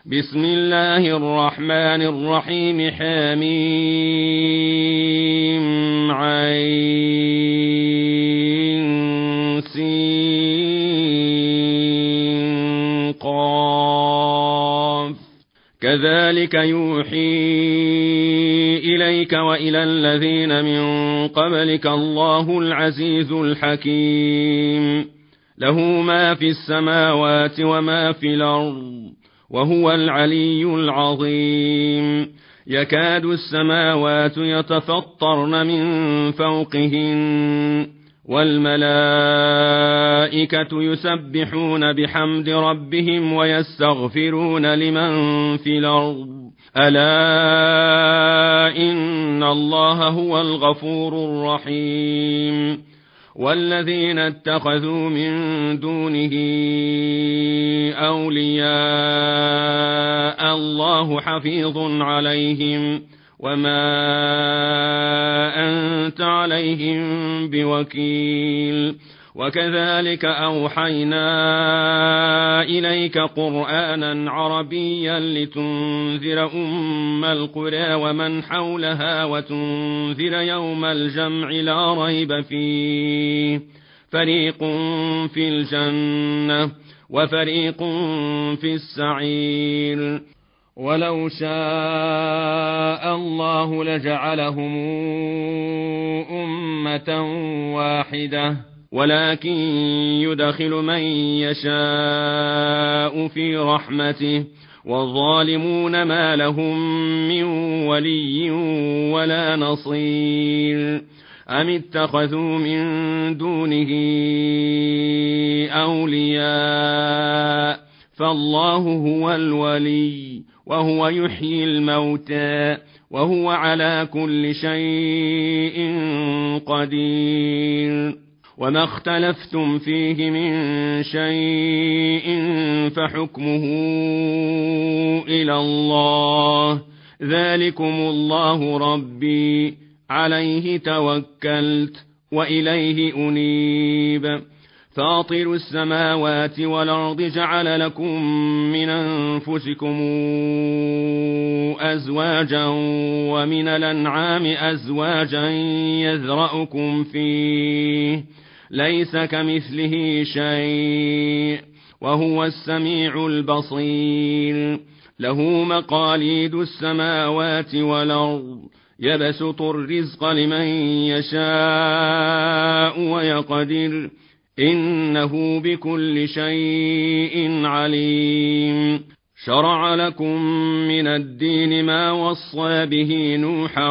بسم الله الرحمن الرحيم حميم عين سين قاف كذلك يوحي إليك وإلى الذين من قبلك الله العزيز الحكيم له ما في السماوات وما في الأرض وهو العلي العظيم يكاد السماوات يتفطرن من فوقهن والملائكة يسبحون بحمد ربهم ويستغفرون لمن في الأرض ألا إن الله هو الغفور الرحيم والذين اتخذوا من دونه أولياء الله حفيظ عليهم وما أنت عليهم بوكيل وكذلك أوحينا إليك قرآنا عربيا لتنذر أم القرى ومن حولها وتنذر يوم الجمع لا ريب فيه فريق في الجنة وفريق في السعير ولو شاء الله لجعلهم أمة واحدة ولكن يدخل من يشاء في رحمته والظالمون ما لهم من ولي ولا نصير أم اتخذوا من دونه أولياء فالله هو الولي وهو يحيي الموتى وهو على كل شيء قدير وما اختلفتم فيه من شيء فحكمه إلى الله ذلكم الله ربي عليه توكلت وإليه أنيب فاطر السماوات والأرض جعل لكم من أنفسكم أزواجا ومن الأنعام أزواجا يذرأكم فيه ليس كمثله شيء وهو السميع البصير له مقاليد السماوات والأرض يبسط الرزق لمن يشاء ويقدر إنه بكل شيء عليم شرع لكم من الدين ما وصى به نوحا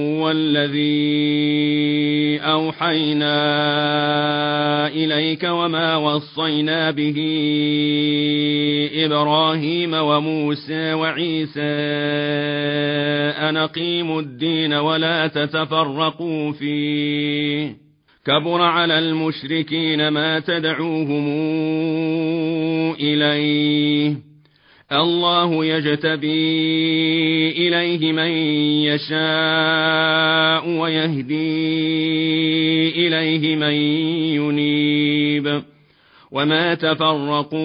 والذي أوحينا إليك وما وصينا به إبراهيم وموسى وعيسى أن أقيموا الدين ولا تتفرقوا فيه كبر على المشركين ما تدعوهم إليه الله يجتبي إليه من يشاء ويهدي إليه من ينيب وما تفرقوا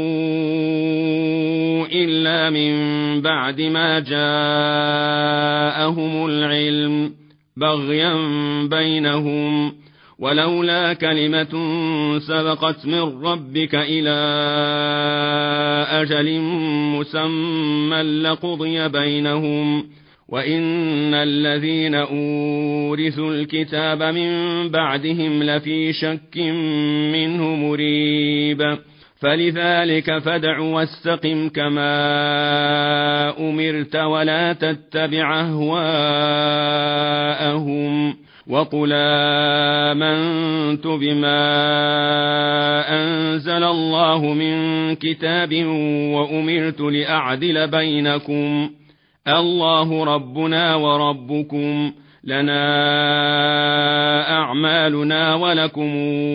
إلا من بعد ما جاءهم العلم بغيا بينهم ولولا كلمة سبقت من ربك إلى أجل مسمى لقضي بينهم وإن الذين أورثوا الكتاب من بعدهم لفي شك منه مريب فلذلك فادع واستقم كما أمرت ولا تتبع أهواءهم وقل آمنت بما أنزل الله من كتاب وأمرت لأعدل بينكم الله ربنا وربكم لنا أعمالنا ولكم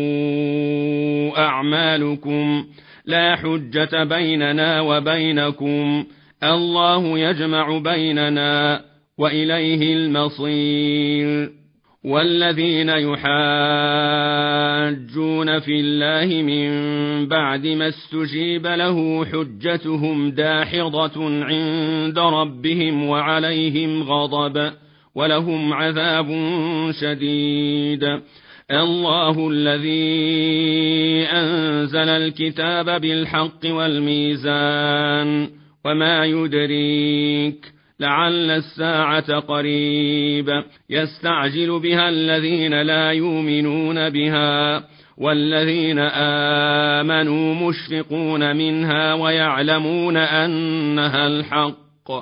أعمالكم لا حجة بيننا وبينكم الله يجمع بيننا وإليه المصير والذين يحادون يحاجون في الله من بعد ما استجيب له حجتهم داحضة عند ربهم وعليهم غضب ولهم عذاب شديد. الله الذي أنزل الكتاب بالحق والميزان وما يدريك لعل الساعة قريب يستعجل بها الذين لا يؤمنون بها والذين آمنوا مشفقون منها ويعلمون أنها الحق.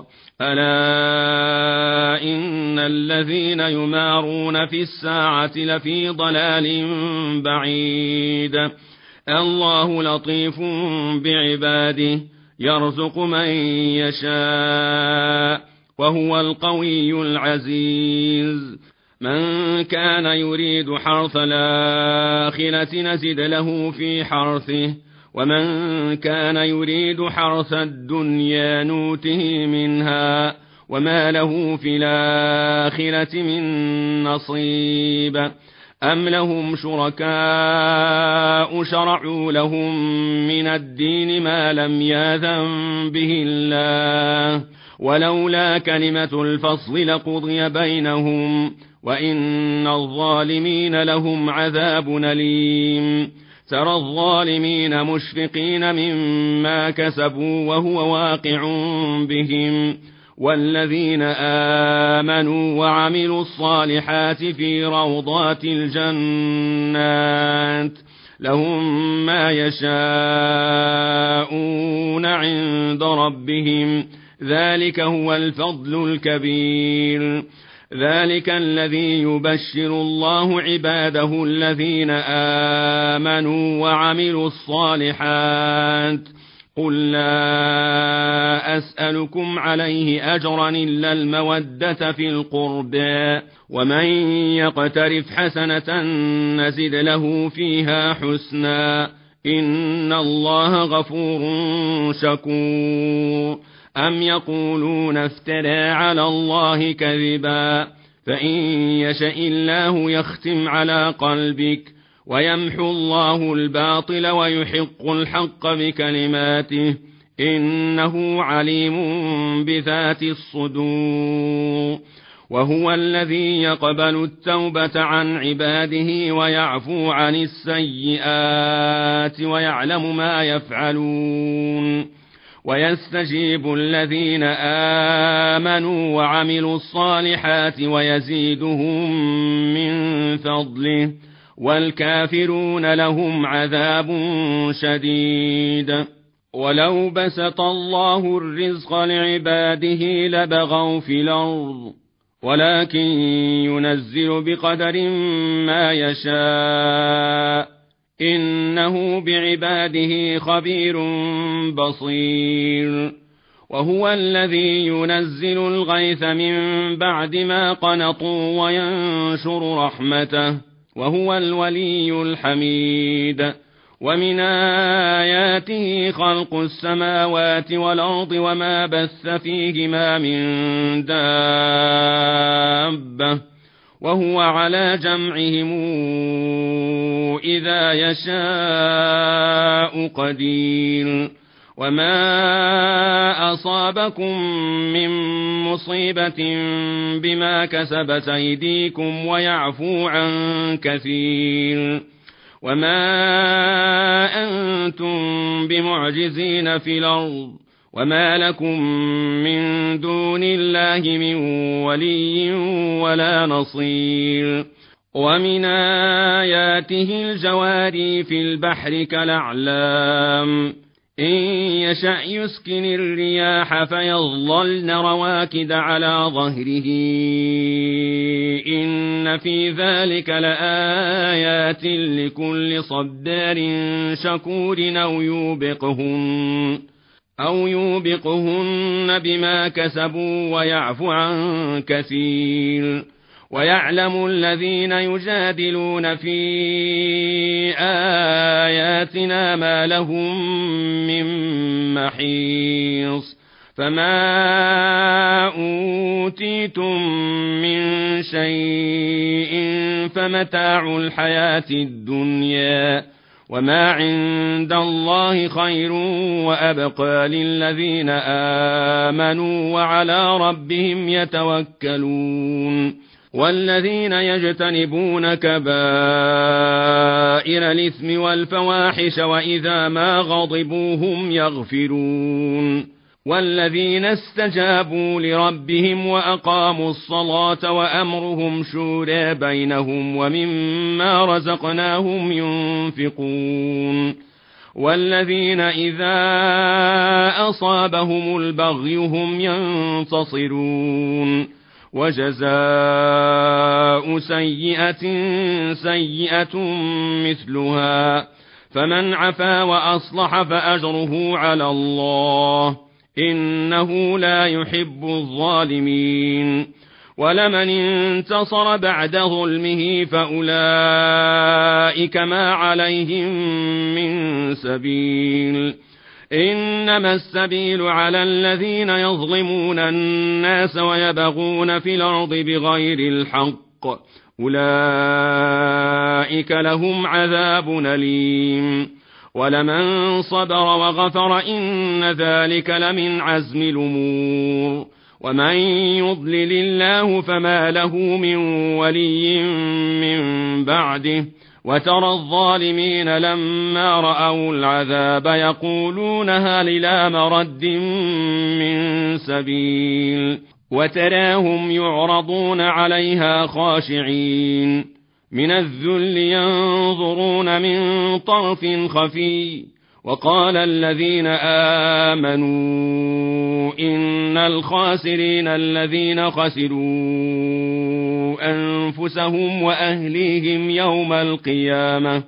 ألا إن الذين يمارون في الساعة لفي ضلال بعيد. الله لطيف بعباده يرزق من يشاء وهو القوي العزيز. من كان يريد حرث الآخرة نزد له في حرثه ومن كان يريد حرث الدنيا نوته منها وما له في الآخرة من نصيب. أم لهم شركاء شرعوا لهم من الدين ما لم يأذن به الله ولولا كلمة الفصل لقضي بينهم وإن الظالمين لهم عذاب أليم. ترى الظالمين مشفقين مما كسبوا وهو واقع بهم والذين آمنوا وعملوا الصالحات في روضات الجنات لهم ما يشاءون عند ربهم ذلك هو الفضل الكبير. ذلك الذي يبشر الله عباده الذين آمنوا وعملوا الصالحات. قل لا أسألكم عليه أجرا إلا المودة في القربى ومن يقترف حسنة نزد له فيها حسنا إن الله غفور شكور. أم يقولون افترى على الله كذبا فإن يشأ الله يختم على قلبك ويمحو الله الباطل ويحق الحق بكلماته إنه عليم بذات الصدور. وهو الذي يقبل التوبة عن عباده ويعفو عن السيئات ويعلم ما يفعلون ويستجيب الذين آمنوا وعملوا الصالحات ويزيدهم من فضله والكافرون لهم عذاب شديد. ولو بسط الله الرزق لعباده لبغوا في الأرض ولكن ينزل بقدر ما يشاء إنه بعباده خبير بصير. وهو الذي ينزل الغيث من بعد ما قنطوا وينشر رحمته وهو الولي الحميد. ومن آياته خلق السماوات والأرض وما بث فيهما من دابة وهو على جمعهم إذا يشاء قدير. وما أصابكم من مصيبة بما كسبت أيديكم ويعفو عن كثير. وما أنتم بمعجزين في الأرض وما لكم من دون الله من ولي ولا نصير. ومن آياته الجواري في البحر كالأعلام إن يشأ يسكن الرياح فيظللن رواكد على ظهره إن في ذلك لآيات لكل صبار شكور أو يوبقهن بما كسبوا ويعفو عن كثير. ويعلم الذين يجادلون في آياتنا ما لهم من محيص فما أوتيتم من شيء فمتاع الحياة الدنيا وما عند الله خير وأبقى للذين آمنوا وعلى ربهم يتوكلون والذين يجتنبون كبائر الإثم والفواحش وإذا ما غضبوا هم يغفرون والذين استجابوا لربهم وأقاموا الصلاة وأمرهم شورى بينهم ومما رزقناهم ينفقون والذين إذا أصابهم البغي هم ينتصرون وجزاء سيئة سيئة مثلها فمن عفا وأصلح فأجره على الله إنه لا يحب الظالمين ولمن انتصر بعد ظلمه فأولئك ما عليهم من سبيل إنما السبيل على الذين يظلمون الناس ويبغون في الأرض بغير الحق أولئك لهم عذاب أليم ولمن صبر وغفر إن ذلك لمن عزم الأمور ومن يضلل الله فما له من ولي من بعده وترى الظالمين لما رأوا العذاب يقولون هل إلى مرد من سبيل وتراهم يعرضون عليها خاشعين من الذل ينظرون من طرف خفي وقال الذين آمنوا إن الخاسرين الذين خسروا أنفسهم وأهليهم يوم القيامة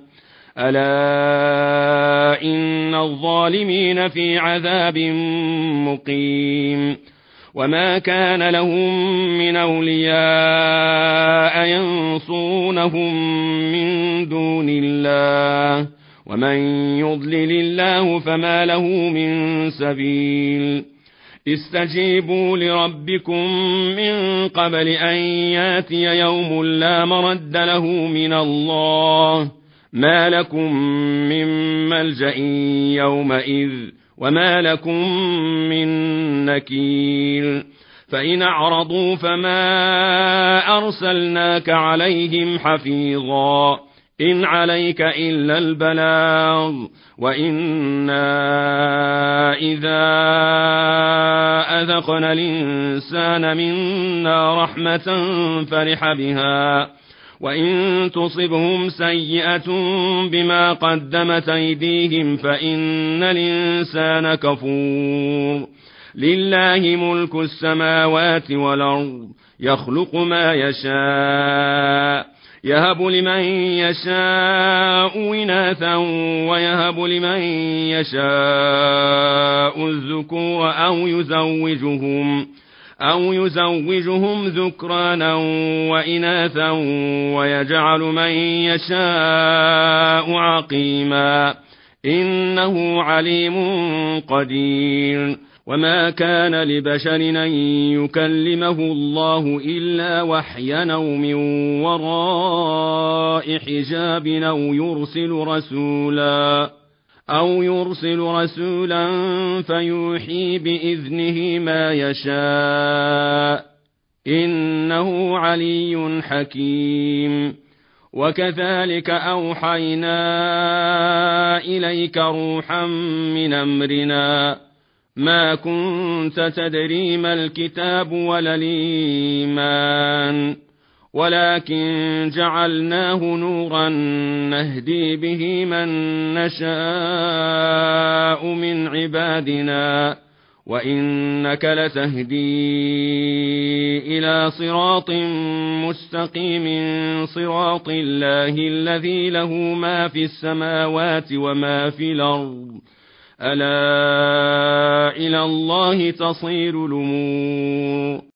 ألا إن الظالمين في عذاب مقيم وما كان لهم من أولياء ينصونهم من دون الله ومن يضلل الله فما له من سبيل استجيبوا لربكم من قبل أن ياتي يوم لا مرد له من الله ما لكم من ملجأ يومئذ وما لكم من نكير فإن أعرضوا فما أرسلناك عليهم حفيظا إن عليك إلا البلاغ وإنا إذا أذقنا الإنسان منا رحمة فرح بها وإن تصبهم سيئة بما قدمت أيديهم فإن الإنسان كفور لله ملك السماوات والأرض يخلق ما يشاء يهب لمن يشاء إناثا ويهب لمن يشاء الذكور أو يزوجهم ذكرانا وإناثا ويجعل من يشاء عقيما إنه عليم قدير وما كان لبشر أن يكلمه الله إلا وحيا أو من وراء حجاب أو يرسل رسولا فيوحي بإذنه ما يشاء إنه علي حكيم وكذلك أوحينا إليك روحا من أمرنا ما كنت تدري ما الكتاب ولا الإيمان ولكن جعلناه نورا نهدي به من نشاء من عبادنا وإنك لتهدي إلى صراط مستقيم صراط الله الذي له ما في السماوات وما في الأرض ألا إلى الله تصير الأمور